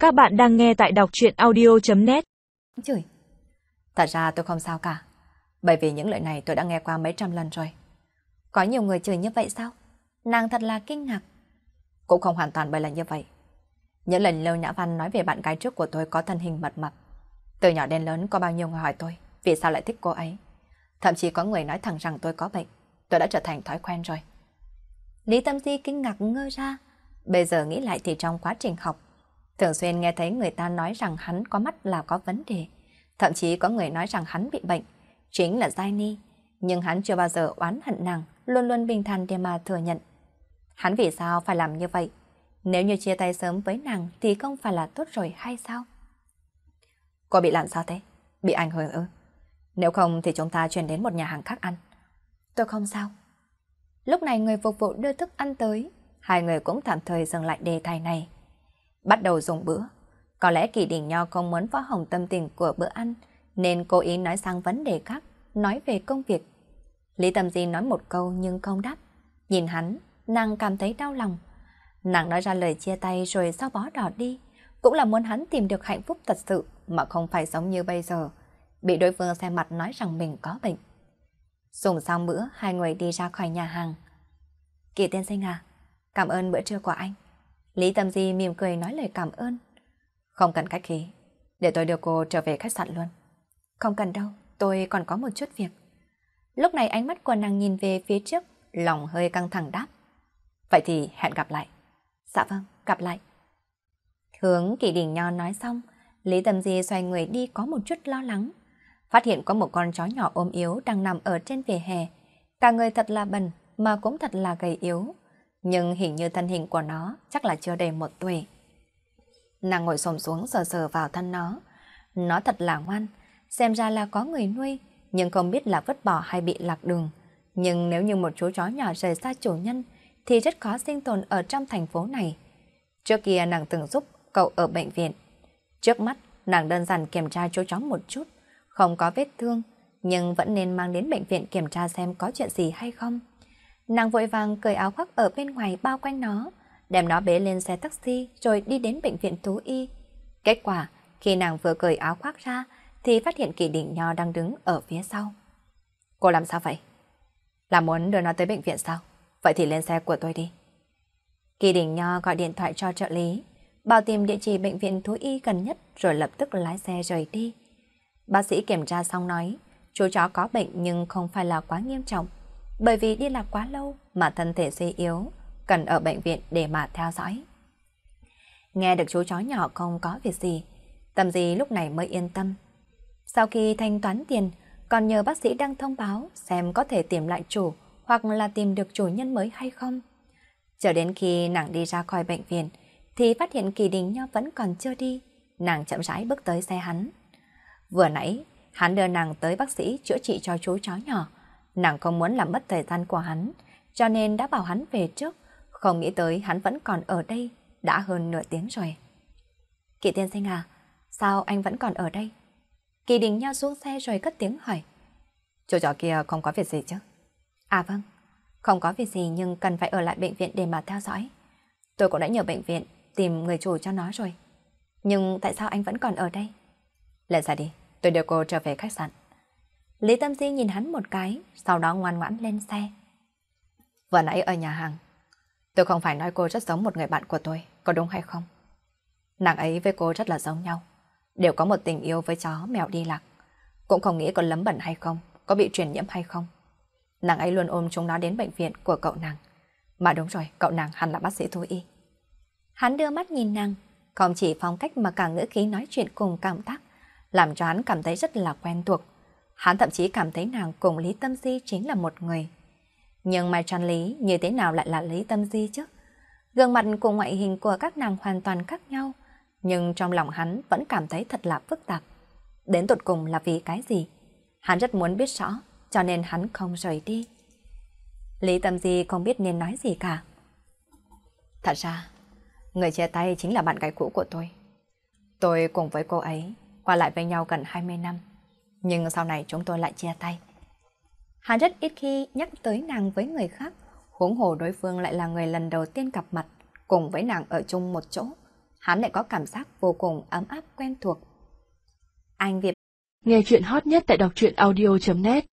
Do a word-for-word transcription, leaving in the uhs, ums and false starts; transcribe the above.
Các bạn đang nghe tại đọc truyện audio.net. Chửi. Thật ra tôi không sao cả. Bởi vì những lời này tôi đã nghe qua mấy trăm lần rồi. Có nhiều người chửi như vậy sao? Nàng thật là kinh ngạc. Cũng không hoàn toàn bởi là như vậy. Những lần Lưu Nhã Văn nói về bạn gái trước của tôi có thân hình mập mập. Từ nhỏ đến lớn có bao nhiêu người hỏi tôi vì sao lại thích cô ấy. Thậm chí có người nói thẳng rằng tôi có bệnh. Tôi đã trở thành thói quen rồi. Lý Tâm Di kinh ngạc ngơ ra. Bây giờ nghĩ lại thì trong quá trình học, thường xuyên nghe thấy người ta nói rằng hắn có mắt là có vấn đề. Thậm chí có người nói rằng hắn bị bệnh, chính là giai ni. Nhưng hắn chưa bao giờ oán hận nàng, luôn luôn bình thản để mà thừa nhận. Hắn vì sao phải làm như vậy? Nếu như chia tay sớm với nàng thì không phải là tốt rồi hay sao? Cô bị làm sao thế? Bị ảnh hưởng ư? Nếu không thì chúng ta chuyển đến một nhà hàng khác ăn. Tôi không sao. Lúc này người phục vụ đưa thức ăn tới, hai người cũng tạm thời dừng lại đề tài này. Bắt đầu dùng bữa. Có lẽ Kỳ Đình Nho không muốn phá hỏng tâm tình của bữa ăn, nên cố ý nói sang vấn đề khác, nói về công việc. Lý Tâm Di nói một câu nhưng không đáp. Nhìn hắn, nàng cảm thấy đau lòng. Nàng nói ra lời chia tay rồi sau bó đỏ đi, cũng là muốn hắn tìm được hạnh phúc thật sự mà không phải giống như bây giờ, bị đối phương xem mặt nói rằng mình có bệnh. Dùng xong bữa, hai người đi ra khỏi nhà hàng. Kỳ tiên sinh à, cảm ơn bữa trưa của anh. Lý Tâm Di mỉm cười nói lời cảm ơn. Không cần khách khí, để tôi đưa cô trở về khách sạn luôn. Không cần đâu, tôi còn có một chút việc. Lúc này ánh mắt của nàng nhìn về phía trước, lòng hơi căng thẳng đáp. Vậy thì hẹn gặp lại. Dạ vâng, gặp lại. Hướng Kỳ Đình Nho nói xong, Lý Tâm Di xoay người đi có một chút lo lắng. Phát hiện có một con chó nhỏ ốm yếu đang nằm ở trên vỉa hè. Cả người thật là bẩn mà cũng thật là gầy yếu. Nhưng hình như thân hình của nó chắc là chưa đầy một tuổi. Nàng ngồi xổm xuống sờ sờ vào thân nó. Nó thật là ngoan, xem ra là có người nuôi, nhưng không biết là vứt bỏ hay bị lạc đường. Nhưng nếu như một chú chó nhỏ rời xa chủ nhân, thì rất khó sinh tồn ở trong thành phố này. Trước kia nàng từng giúp cậu ở bệnh viện. Trước mắt, nàng đơn giản kiểm tra chú chó một chút, không có vết thương, nhưng vẫn nên mang đến bệnh viện kiểm tra xem có chuyện gì hay không. Nàng vội vàng cởi áo khoác ở bên ngoài bao quanh nó, đem nó bế lên xe taxi rồi đi đến bệnh viện thú y. Kết quả, khi nàng vừa cởi áo khoác ra, thì phát hiện Kỳ Đình Nho đang đứng ở phía sau. Cô làm sao vậy? Là muốn đưa nó tới bệnh viện sao? Vậy thì lên xe của tôi đi. Kỳ Đình Nho gọi điện thoại cho trợ lý, bảo tìm địa chỉ bệnh viện thú y gần nhất rồi lập tức lái xe rời đi. Bác sĩ kiểm tra xong nói, chú chó có bệnh nhưng không phải là quá nghiêm trọng, bởi vì đi lạc quá lâu mà thân thể suy yếu, cần ở bệnh viện để mà theo dõi. Nghe được chú chó nhỏ không có việc gì, Tâm Di lúc này mới yên tâm. Sau khi thanh toán tiền, còn nhờ bác sĩ đăng thông báo xem có thể tìm lại chủ hoặc là tìm được chủ nhân mới hay không. Chờ đến khi nàng đi ra khỏi bệnh viện, thì phát hiện Kỳ Đình Nho vẫn còn chưa đi. Nàng chậm rãi bước tới xe hắn. Vừa nãy, hắn đưa nàng tới bác sĩ chữa trị cho chú chó nhỏ. Nàng không muốn làm mất thời gian của hắn, cho nên đã bảo hắn về trước. Không nghĩ tới hắn vẫn còn ở đây, đã hơn nửa tiếng rồi. Kỳ tiên sinh à, sao anh vẫn còn ở đây? Kỳ Đình Nho xuống xe rồi cất tiếng hỏi. Chú chó kia không có việc gì chứ? À vâng, không có việc gì nhưng cần phải ở lại bệnh viện để mà theo dõi. Tôi cũng đã nhờ bệnh viện tìm người chủ cho nó rồi. Nhưng tại sao anh vẫn còn ở đây? Lên xe đi, tôi đưa cô trở về khách sạn. Lý Tâm Di nhìn hắn một cái, sau đó ngoan ngoãn lên xe. Vừa nãy ở nhà hàng, tôi không phải nói cô rất giống một người bạn của tôi, có đúng hay không? Nàng ấy với cô rất là giống nhau, đều có một tình yêu với chó mèo đi lạc. Cũng không nghĩ có lấm bẩn hay không, có bị truyền nhiễm hay không. Nàng ấy luôn ôm chúng nó đến bệnh viện của cậu nàng. Mà đúng rồi, cậu nàng hẳn là bác sĩ thú y. Hắn đưa mắt nhìn nàng, không chỉ phong cách mà cả ngữ khí nói chuyện cùng cảm tác, làm cho hắn cảm thấy rất là quen thuộc. Hắn thậm chí cảm thấy nàng cùng Lý Tâm Di chính là một người. Nhưng Mai Trăn Lý như thế nào lại là Lý Tâm Di chứ? Gương mặt cùng ngoại hình của các nàng hoàn toàn khác nhau, nhưng trong lòng hắn vẫn cảm thấy thật là phức tạp. Đến tột cùng là vì cái gì? Hắn rất muốn biết rõ, cho nên hắn không rời đi. Lý Tâm Di không biết nên nói gì cả. Thật ra, người chia tay chính là bạn gái cũ của tôi. Tôi cùng với cô ấy qua lại với nhau gần hai mươi năm, nhưng sau này chúng tôi lại chia tay. Hắn rất ít khi nhắc tới nàng với người khác, huống hồ đối phương lại là người lần đầu tiên gặp mặt cùng với nàng ở chung một chỗ. hắn lại có cảm giác vô cùng ấm áp quen thuộc. Anh Việt nghe chuyện hot nhất tại đọc truyện audio chấm net.